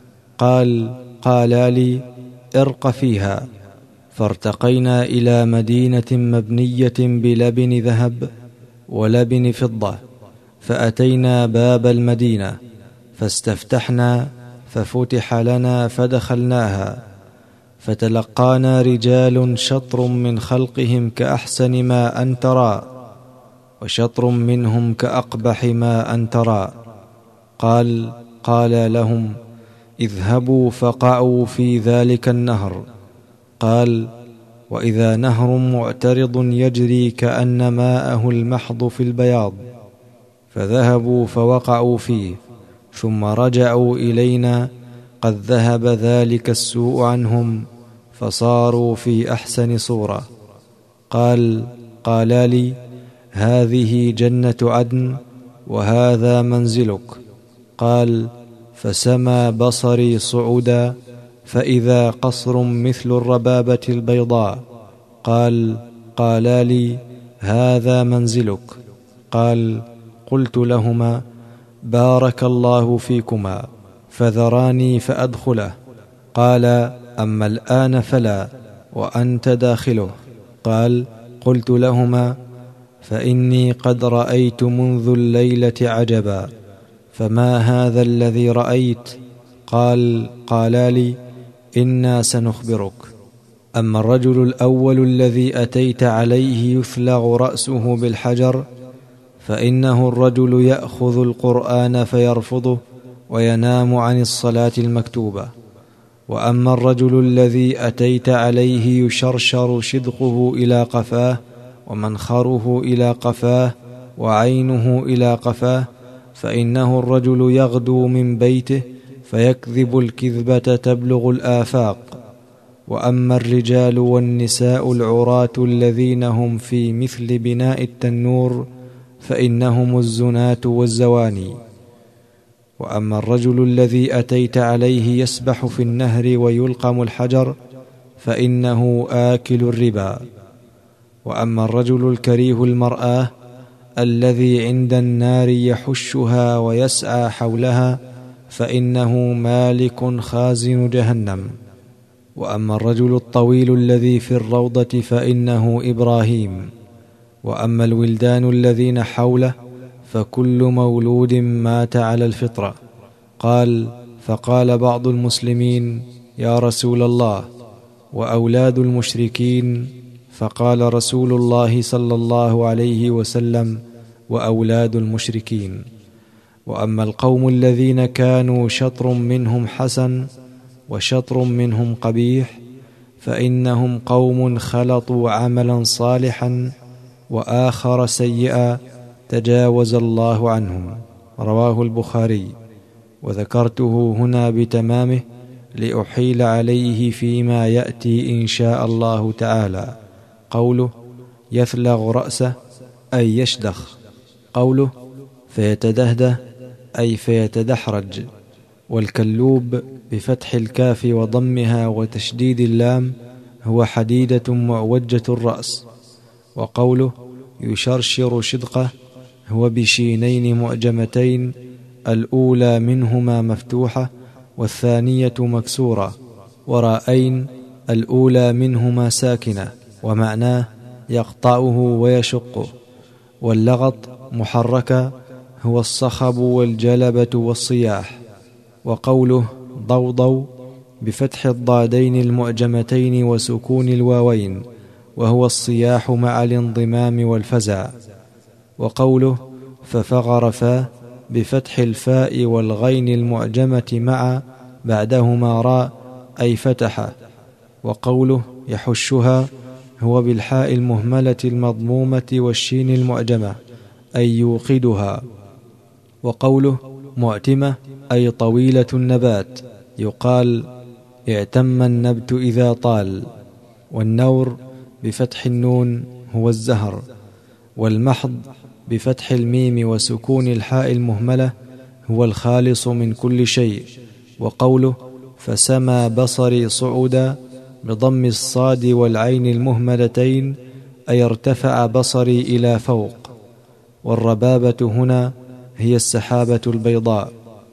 Speaker 1: قالا لي: ارق فيها. فارتقينا إلى مدينة مبنية بلبن ذهب ولبن فضة، فأتينا باب المدينة فاستفتحنا، ففتح لنا فدخلناها، فتلقانا رجال شطر من خلقهم كأحسن ما أن ترى، وشطر منهم كأقبح ما أن ترى. قال لهم: اذهبوا فقعوا في ذلك النهر. وإذا نهر معترض يجري كأن ماءه المحض في البياض، فذهبوا فوقعوا فيه، ثم رجعوا إلينا قد ذهب ذلك السوء عنهم، فصاروا في أحسن صورة. قالا لي: هذه جنة عدن وهذا منزلك. فسمى بصري صعودا، فإذا قصر مثل الربابة البيضاء. قالا لي: هذا منزلك. قلت لهما: بارك الله فيكما، فذراني فأدخله. قال: أما الآن فلا، وأنت داخله. قلت لهما: فإني قد رأيت منذ الليلة عجبا، فما هذا الذي رأيت؟ قالا لي: إنا سنخبرك. أما الرجل الأول الذي أتيت عليه يثلغ رأسه بالحجر، فإنه الرجل يأخذ القرآن فيرفضه وينام عن الصلاة المكتوبة. وأما الرجل الذي أتيت عليه يشرشر شدقه إلى قفاه، ومنخره إلى قفاه، وعينه إلى قفاه، فإنه الرجل يغدو من بيته فيكذب الكذبة تبلغ الآفاق. وأما الرجال والنساء العراة الذين هم في مثل بناء التنور، فإنهم الزناة والزواني. وأما الرجل الذي أتيت عليه يسبح في النهر ويلقم الحجر، فإنه آكل الربا. وأما الرجل الكريه المرأة الذي عند النار يحشها ويسعى حولها، فإنه مالك خازن جهنم. وأما الرجل الطويل الذي في الروضة، فإنه إبراهيم. وأما الولدان الذين حوله، فكل مولود مات على الفطرة، قال: فقال بعض المسلمين: يا رسول الله، وأولاد المشركين؟ فقال رسول الله صلى الله عليه وسلم: وأولاد المشركين. وأما القوم الذين كانوا شطر منهم حسن وشطر منهم قبيح فإنهم قوم خلطوا عملا صالحا وآخر سيئا تجاوز الله عنهم. رواه البخاري. وذكرته هنا بتمامه لأحيل عليه فيما يأتي إن شاء الله تعالى. قوله: يثلغ رأسه أي يشدخ. قوله: فيتدهده أي فيتدحرج. والكلوب بفتح الكاف وضمها وتشديد اللام هو حديدة معوجة الرأس. وقوله: يشرشر شدقه هو بشينين معجمتين، الأولى منهما مفتوحة والثانية مكسورة، وراءين الأولى منهما ساكنة، ومعناه يقطعه ويشقه. واللغط محركة هو الصخب والجلبة والصياح. وقوله: ضوضو بفتح الضادين المعجمتين وسكون الواوين، وهو الصياح مع الانضمام والفزع. وقوله: ففغر فاه بفتح الفاء والغين المعجمة مع بعدهما راء أي فتح. وقوله: يحشها هو بالحاء المهملة المضمومة والشين المعجمة أي يوقدها. وقوله: معتمة أي طويلة النبات، يقال: اعتم النبت إذا طال. والنور بفتح النون هو الزهر. والمحض بفتح الميم وسكون الحاء المهملة هو الخالص من كل شيء. وقوله: فسمى بصري صعودا بضم الصاد والعين المهملتين أي ارتفع بصري إلى فوق. والربابة هنا هي السحابة البيضاء.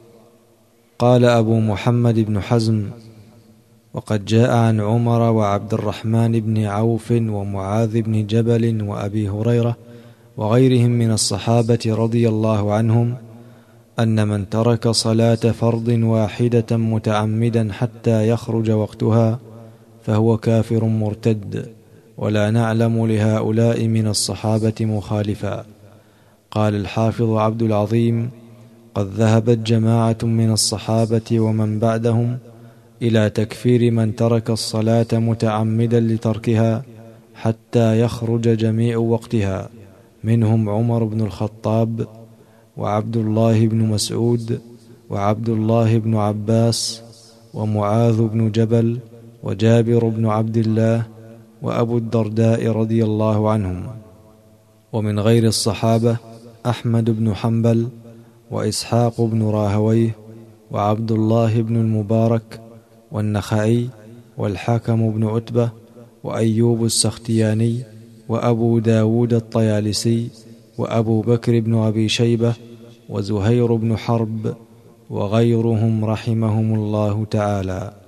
Speaker 1: قال أبو محمد بن حزم: وقد جاء عن عمر وعبد الرحمن بن عوف ومعاذ بن جبل وأبي هريرة وغيرهم من الصحابة رضي الله عنهم أن من ترك صلاة فرض واحدة متعمدا حتى يخرج وقتها فهو كافر مرتد، ولا نعلم لهؤلاء من الصحابة مخالفا. قال الحافظ عبد العظيم: قد ذهبت جماعة من الصحابة ومن بعدهم إلى تكفير من ترك الصلاة متعمدا لتركها حتى يخرج جميع وقتها، منهم عمر بن الخطاب وعبد الله بن مسعود وعبد الله بن عباس ومعاذ بن جبل وجابر بن عبد الله وأبو الدرداء رضي الله عنهم. ومن غير الصحابة أحمد بن حنبل وإسحاق بن راهويه وعبد الله بن المبارك والنخعي والحكم بن عتبة وأيوب السختياني وأبو داود الطيالسي وأبو بكر بن أبي شيبة وزهير بن حرب وغيرهم رحمهم الله تعالى.